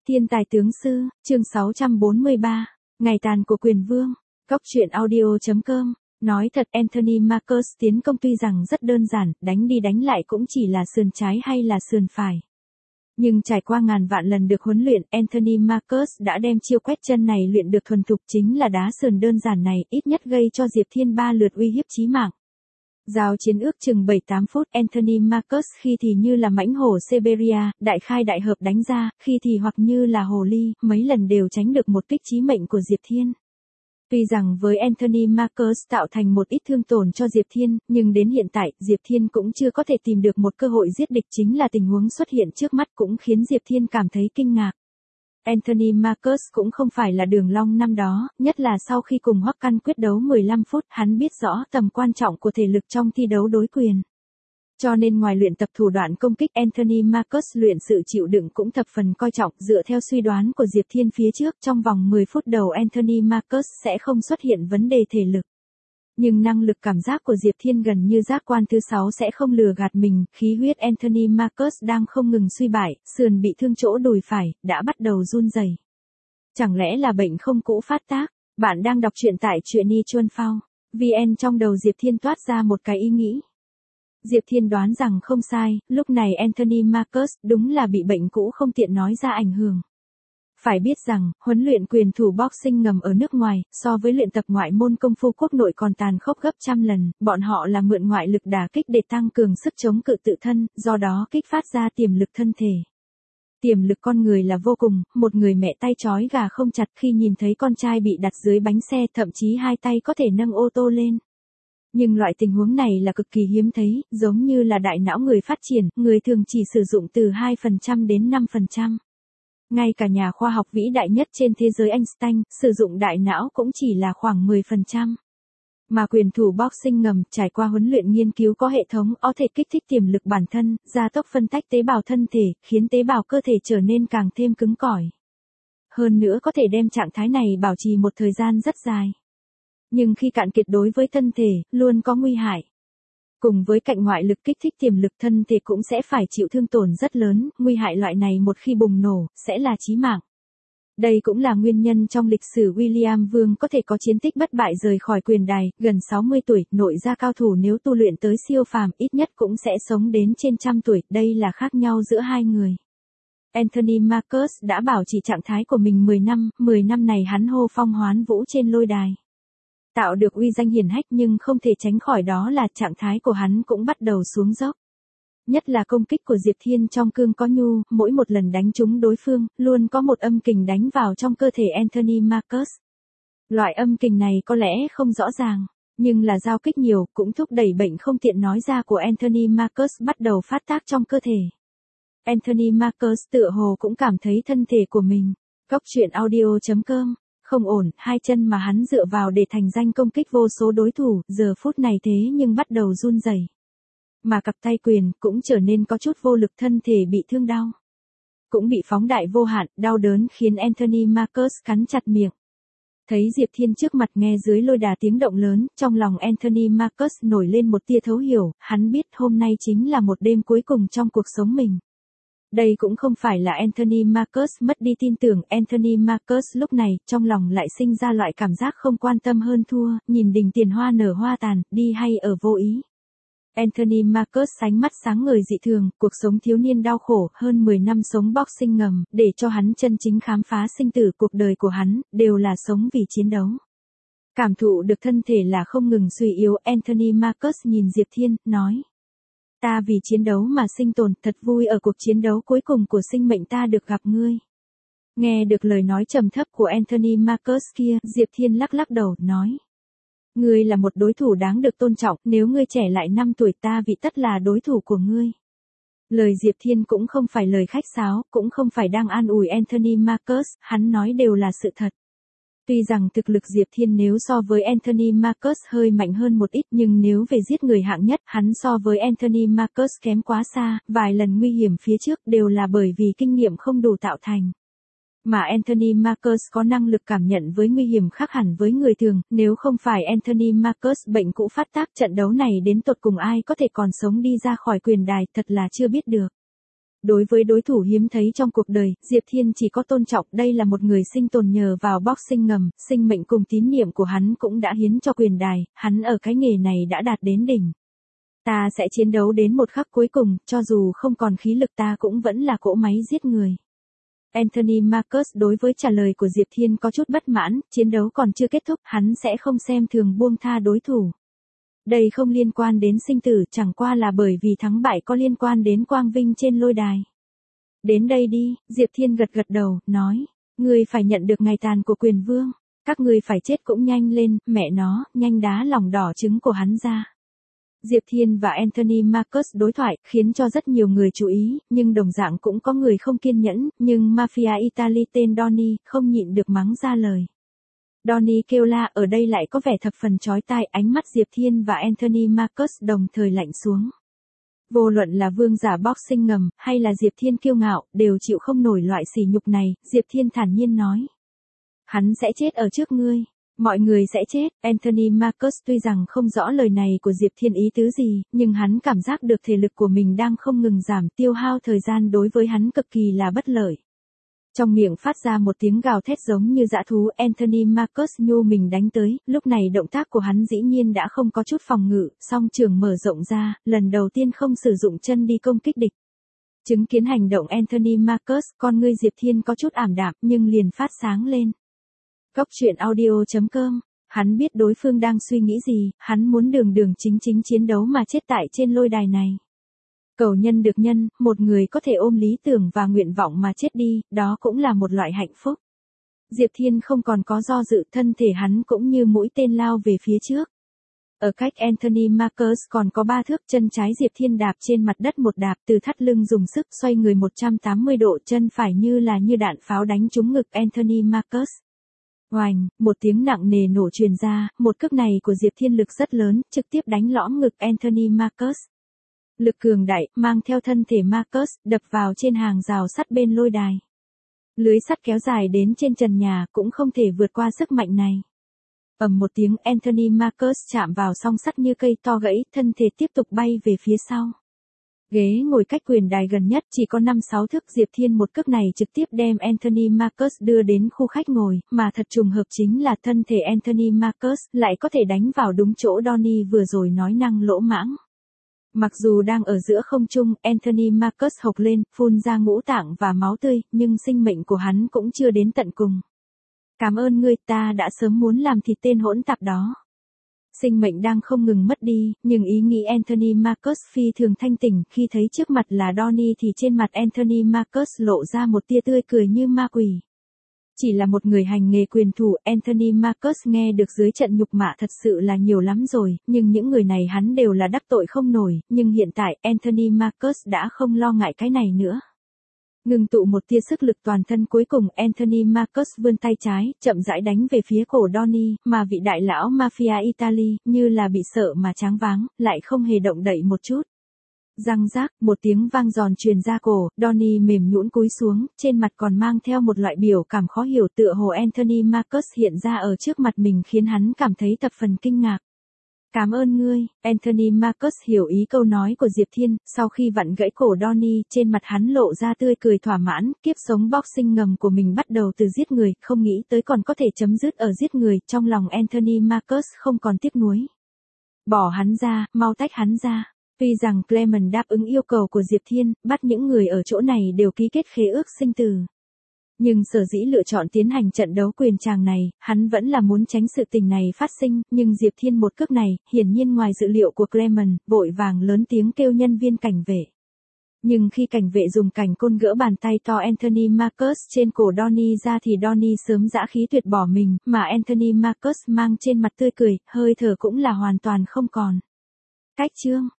Thiên tài tướng sư, chương 643, ngày tàn của quyền vương, góc truyện audio.com. Nói thật, Anthony Marcus tiến công tuy rằng rất đơn giản, đánh đi đánh lại cũng chỉ là sườn trái hay là sườn phải. Nhưng trải qua ngàn vạn lần được huấn luyện, Anthony Marcus đã đem chiêu quét chân này luyện được thuần thục, chính là đá sườn đơn giản này, ít nhất gây cho Diệp Thiên 3 lượt uy hiếp chí mạng. Giao chiến ước chừng 7-8 phút, Anthony Marcus khi thì như là mãnh hổ Siberia, đại khai đại hợp đánh ra, khi thì hoặc như là hồ ly, mấy lần đều tránh được một kích chí mệnh của Diệp Thiên. Tuy rằng với Anthony Marcus tạo thành một ít thương tổn cho Diệp Thiên, nhưng đến hiện tại, Diệp Thiên cũng chưa có thể tìm được một cơ hội giết địch, chính là tình huống xuất hiện trước mắt cũng khiến Diệp Thiên cảm thấy kinh ngạc. Anthony Marcus cũng không phải là Đường Long năm đó, nhất là sau khi cùng Hoắc Căn quyết đấu 15 phút, hắn biết rõ tầm quan trọng của thể lực trong thi đấu đối quyền. Cho nên ngoài luyện tập thủ đoạn công kích, Anthony Marcus luyện sự chịu đựng cũng thập phần coi trọng. Dựa theo suy đoán của Diệp Thiên phía trước, trong vòng 10 phút đầu Anthony Marcus sẽ không xuất hiện vấn đề thể lực. Nhưng năng lực cảm giác của Diệp Thiên gần như giác quan thứ 6 sẽ không lừa gạt mình, khí huyết Anthony Marcus đang không ngừng suy bại, sườn bị thương chỗ đùi phải, đã bắt đầu run rẩy. Chẳng lẽ là bệnh không cũ phát tác? Bạn đang đọc truyện tại truyện.chuan.phao. VN. Trong đầu Diệp Thiên toát ra một cái ý nghĩ. Diệp Thiên đoán rằng không sai, lúc này Anthony Marcus đúng là bị bệnh cũ không tiện nói ra ảnh hưởng. Phải biết rằng, huấn luyện quyền thủ boxing ngầm ở nước ngoài, so với luyện tập ngoại môn công phu quốc nội còn tàn khốc gấp trăm lần, bọn họ là mượn ngoại lực đả kích để tăng cường sức chống cự tự thân, do đó kích phát ra tiềm lực thân thể. Tiềm lực con người là vô cùng, một người mẹ tay trói gà không chặt khi nhìn thấy con trai bị đặt dưới bánh xe, thậm chí hai tay có thể nâng ô tô lên. Nhưng loại tình huống này là cực kỳ hiếm thấy, giống như là đại não người phát triển, người thường chỉ sử dụng từ 2% đến 5%. Ngay cả nhà khoa học vĩ đại nhất trên thế giới Einstein, sử dụng đại não cũng chỉ là khoảng 10%. Mà quyền thủ boxing ngầm trải qua huấn luyện nghiên cứu có hệ thống có thể kích thích tiềm lực bản thân, gia tốc phân tách tế bào thân thể, khiến tế bào cơ thể trở nên càng thêm cứng cỏi. Hơn nữa có thể đem trạng thái này bảo trì một thời gian rất dài. Nhưng khi cạn kiệt đối với thân thể, luôn có nguy hại. Cùng với cạnh ngoại lực kích thích tiềm lực, thân thể cũng sẽ phải chịu thương tổn rất lớn, nguy hại loại này một khi bùng nổ, sẽ là chí mạng. Đây cũng là nguyên nhân trong lịch sử William Vương có thể có chiến tích bất bại rời khỏi quyền đài, gần 60 tuổi, nội gia cao thủ nếu tu luyện tới siêu phàm ít nhất cũng sẽ sống đến trên 100 tuổi, đây là khác nhau giữa hai người. Anthony Marcus đã bảo trì trạng thái của mình 10 năm này hắn hô phong hoán vũ trên lôi đài. Tạo được uy danh hiển hách, nhưng không thể tránh khỏi đó là trạng thái của hắn cũng bắt đầu xuống dốc. Nhất là công kích của Diệp Thiên trong cương có nhu, mỗi một lần đánh trúng đối phương, luôn có một âm kình đánh vào trong cơ thể Anthony Marcus. Loại âm kình này có lẽ không rõ ràng, nhưng là giao kích nhiều, cũng thúc đẩy bệnh không tiện nói ra của Anthony Marcus bắt đầu phát tác trong cơ thể. Anthony Marcus tựa hồ cũng cảm thấy thân thể của mình, góc truyện audio.com. Không ổn, hai chân mà hắn dựa vào để thành danh công kích vô số đối thủ, giờ phút này thế nhưng bắt đầu run rẩy. Mà cặp tay quyền cũng trở nên có chút vô lực, thân thể bị thương đau. Cũng bị phóng đại vô hạn, đau đớn khiến Anthony Marcus cắn chặt miệng. Thấy Diệp Thiên trước mặt nghe dưới lôi đà tiếng động lớn, trong lòng Anthony Marcus nổi lên một tia thấu hiểu, hắn biết hôm nay chính là một đêm cuối cùng trong cuộc sống mình. Đây cũng không phải là Anthony Marcus mất đi tin tưởng, Anthony Marcus lúc này, trong lòng lại sinh ra loại cảm giác không quan tâm hơn thua, nhìn đỉnh tiền hoa nở hoa tàn, đi hay ở vô ý. Anthony Marcus sánh mắt sáng ngời dị thường, cuộc sống thiếu niên đau khổ, hơn 10 năm sống boxing ngầm, để cho hắn chân chính khám phá sinh tử, cuộc đời của hắn, đều là sống vì chiến đấu. Cảm thụ được thân thể là không ngừng suy yếu, Anthony Marcus nhìn Diệp Thiên, nói. Ta vì chiến đấu mà sinh tồn, thật vui ở cuộc chiến đấu cuối cùng của sinh mệnh ta được gặp ngươi. Nghe được lời nói trầm thấp của Anthony Marcus kia, Diệp Thiên lắc lắc đầu, nói. Ngươi là một đối thủ đáng được tôn trọng, nếu ngươi trẻ lại 5 tuổi ta vị tất là đối thủ của ngươi. Lời Diệp Thiên cũng không phải lời khách sáo, cũng không phải đang an ủi Anthony Marcus, hắn nói đều là sự thật. Tuy rằng thực lực Diệp Thiên nếu so với Anthony Marcus hơi mạnh hơn một ít, nhưng nếu về giết người hạng nhất, hắn so với Anthony Marcus kém quá xa, vài lần nguy hiểm phía trước đều là bởi vì kinh nghiệm không đủ tạo thành. Mà Anthony Marcus có năng lực cảm nhận với nguy hiểm khác hẳn với người thường, nếu không phải Anthony Marcus bệnh cũ phát tác, trận đấu này đến tột cùng ai có thể còn sống đi ra khỏi quyền đài, thật là chưa biết được. Đối với đối thủ hiếm thấy trong cuộc đời, Diệp Thiên chỉ có tôn trọng, đây là một người sinh tồn nhờ vào boxing ngầm, sinh mệnh cùng tín niệm của hắn cũng đã hiến cho quyền đài, hắn ở cái nghề này đã đạt đến đỉnh. Ta sẽ chiến đấu đến một khắc cuối cùng, cho dù không còn khí lực ta cũng vẫn là cỗ máy giết người. Anthony Marcus đối với trả lời của Diệp Thiên có chút bất mãn, chiến đấu còn chưa kết thúc, hắn sẽ không xem thường buông tha đối thủ. Đây không liên quan đến sinh tử, chẳng qua là bởi vì thắng bại có liên quan đến quang vinh trên lôi đài. Đến đây đi, Diệp Thiên gật gật đầu, nói, ngươi phải nhận được ngày tàn của quyền vương, các ngươi phải chết cũng nhanh lên, mẹ nó, nhanh đá lòng đỏ trứng của hắn ra. Diệp Thiên và Anthony Marcus đối thoại, khiến cho rất nhiều người chú ý, nhưng đồng dạng cũng có người không kiên nhẫn, nhưng Mafia Italy tên Donny, không nhịn được mắng ra lời. Donny kêu la, ở đây lại có vẻ thập phần chói tai, ánh mắt Diệp Thiên và Anthony Marcus đồng thời lạnh xuống. Vô luận là vương giả boxing ngầm, hay là Diệp Thiên kiêu ngạo, đều chịu không nổi loại sỉ nhục này, Diệp Thiên thản nhiên nói. Hắn sẽ chết ở trước ngươi. Mọi người sẽ chết. Anthony Marcus tuy rằng không rõ lời này của Diệp Thiên ý tứ gì, nhưng hắn cảm giác được thể lực của mình đang không ngừng giảm, tiêu hao thời gian đối với hắn cực kỳ là bất lợi. Trong miệng phát ra một tiếng gào thét giống như dã thú, Anthony Marcus nhô mình đánh tới, lúc này động tác của hắn dĩ nhiên đã không có chút phòng ngự, song trường mở rộng ra, lần đầu tiên không sử dụng chân đi công kích địch. Chứng kiến hành động Anthony Marcus, con ngươi Diệp Thiên có chút ảm đạm, nhưng liền phát sáng lên. Góc truyện audio.com, hắn biết đối phương đang suy nghĩ gì, hắn muốn đường đường chính chính chiến đấu mà chết tại trên lôi đài này. Cầu nhân được nhân, một người có thể ôm lý tưởng và nguyện vọng mà chết đi, đó cũng là một loại hạnh phúc. Diệp Thiên không còn có do dự, thân thể hắn cũng như mũi tên lao về phía trước. Ở cách Anthony Marcus còn có 3 thước, chân trái Diệp Thiên đạp trên mặt đất một đạp, từ thắt lưng dùng sức xoay người 180 độ, chân phải như đạn pháo đánh trúng ngực Anthony Marcus. Oành, một tiếng nặng nề nổ truyền ra, một cước này của Diệp Thiên lực rất lớn, trực tiếp đánh lõm ngực Anthony Marcus. Lực cường đại, mang theo thân thể Marcus, đập vào trên hàng rào sắt bên lôi đài. Lưới sắt kéo dài đến trên trần nhà, cũng không thể vượt qua sức mạnh này. Ầm một tiếng, Anthony Marcus chạm vào song sắt như cây to gãy, thân thể tiếp tục bay về phía sau. Ghế ngồi cách quyền đài gần nhất chỉ có 5-6 thước, Diệp Thiên một cước này trực tiếp đem Anthony Marcus đưa đến khu khách ngồi, mà thật trùng hợp chính là thân thể Anthony Marcus lại có thể đánh vào đúng chỗ Donny vừa rồi nói năng lỗ mãng. Mặc dù đang ở giữa không trung, Anthony Marcus hộc lên, phun ra ngũ tạng và máu tươi, nhưng sinh mệnh của hắn cũng chưa đến tận cùng. Cảm ơn ngươi, ta đã sớm muốn làm thịt tên hỗn tạp đó. Sinh mệnh đang không ngừng mất đi, nhưng ý nghĩ Anthony Marcus phi thường thanh tỉnh, khi thấy trước mặt là Donny thì trên mặt Anthony Marcus lộ ra một tia tươi cười như ma quỷ. Chỉ là một người hành nghề quyền thủ, Anthony Marcus nghe được dưới trận nhục mạ thật sự là nhiều lắm rồi, nhưng những người này hắn đều là đắc tội không nổi, nhưng hiện tại Anthony Marcus đã không lo ngại cái này nữa. Ngừng tụ một tia sức lực toàn thân, cuối cùng Anthony Marcus vươn tay trái, chậm rãi đánh về phía cổ Donny, mà vị đại lão Mafia Italy, như là bị sợ mà choáng váng, lại không hề động đậy một chút. Răng rác, một tiếng vang giòn truyền ra cổ, Donny mềm nhũn cúi xuống, trên mặt còn mang theo một loại biểu cảm khó hiểu, tựa hồ Anthony Marcus hiện ra ở trước mặt mình khiến hắn cảm thấy thập phần kinh ngạc. Cảm ơn ngươi, Anthony Marcus hiểu ý câu nói của Diệp Thiên, sau khi vặn gãy cổ Donny, trên mặt hắn lộ ra tươi cười thỏa mãn, kiếp sống boxing ngầm của mình bắt đầu từ giết người, không nghĩ tới còn có thể chấm dứt ở giết người, trong lòng Anthony Marcus không còn tiếc nuối. Bỏ hắn ra, mau tách hắn ra. Tuy rằng Clement đáp ứng yêu cầu của Diệp Thiên, bắt những người ở chỗ này đều ký kết khế ước sinh tử. Nhưng sở dĩ lựa chọn tiến hành trận đấu quyền tràng này, hắn vẫn là muốn tránh sự tình này phát sinh, nhưng Diệp Thiên một cước này, hiển nhiên ngoài dự liệu của Clement, vội vàng lớn tiếng kêu nhân viên cảnh vệ. Nhưng khi cảnh vệ dùng cảnh côn gỡ bàn tay to Anthony Marcus trên cổ Donny ra thì Donny sớm dã khí tuyệt bỏ mình, mà Anthony Marcus mang trên mặt tươi cười, hơi thở cũng là hoàn toàn không còn. Cách chương